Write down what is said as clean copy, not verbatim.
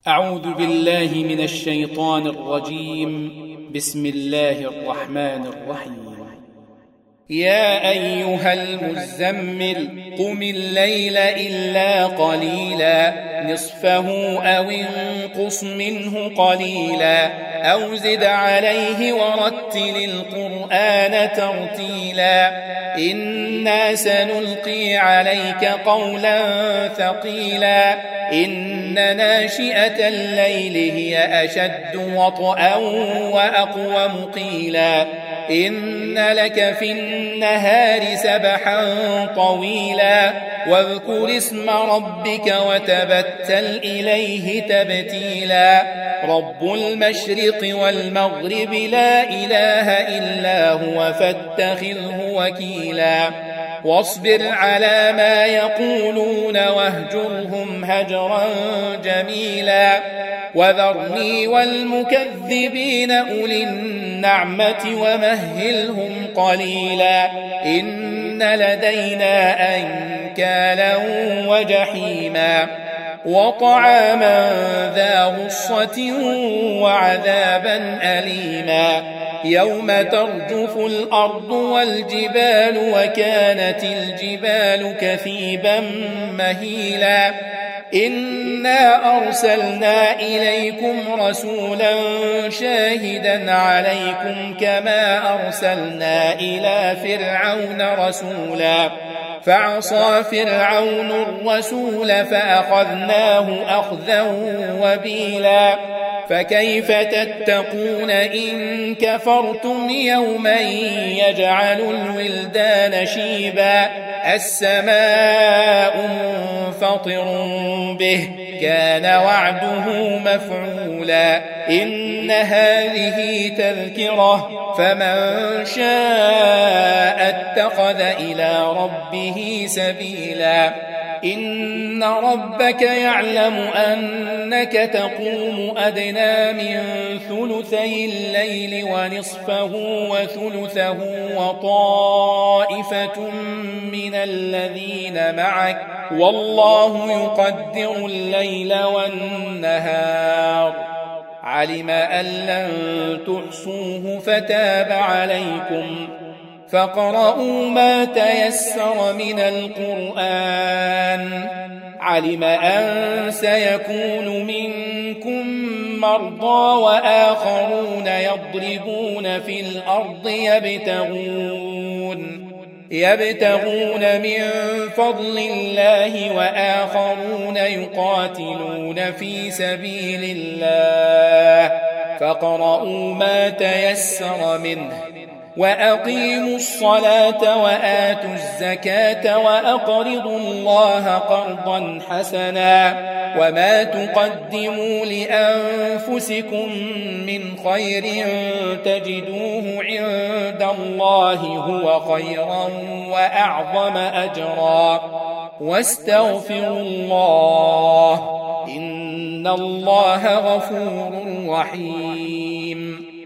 أعوذ بالله من الشيطان الرجيم. بسم الله الرحمن الرحيم. يا أيها المزمل قم الليل إلا قليلا نصفه أو انقص منه قليلا أو زد عليه ورتل القرآن ترتيلا إنا سنلقي عليك قولا ثقيلا إن ناشئة الليل هي أشد وطئا وأقوم قيلا إن لك في النهار سبحا طويلا واذكر اسم ربك وتبتل إليه تبتيلا رب المشرق والمغرب لا إله إلا هو فاتخذه وكيلا واصبر على ما يقولون واهجرهم هجرا جميلا وذرني والمكذبين أولي النعمة ومهلهم قليلا إن لدينا أنكالا وجحيما وطعاما ذا غصة وعذابا أليما يوم ترجف الأرض والجبال وكانت الجبال كثيبا مهيلا إنا أرسلنا إليكم رسولا شاهدا عليكم كما أرسلنا إلى فرعون رسولا فعصى فرعون الرسول فأخذناه أخذا وبيلا فكيف تتقون إن كفرتم يوما يجعل الولدان شيبا السماء منفطر به كان وعده مفعولا إن هذه تذكرة فمن شاء اتخذ إلى ربه سبيلا إن ربك يعلم أنك تقوم أدنى من ثلثي الليل ونصفه وثلثه وطائفة من الذين معك والله يقدر الليل والنهار علم أن لن تحصوه فتاب عليكم فاقرؤوا ما تيسر من القرآن علم أن سيكون منكم مرضى وآخرون يضربون في الأرض يبتغون من فضل الله وآخرون يقاتلون في سبيل الله فاقرؤوا ما تيسر منه وأقيموا الصلاة وآتوا الزكاة وأقرضوا الله قرضا حسنا وما تقدموا لأنفسكم من خير تجدوه عند الله هو خيرا وأعظم أجرا واستغفروا الله إن الله غفور رحيم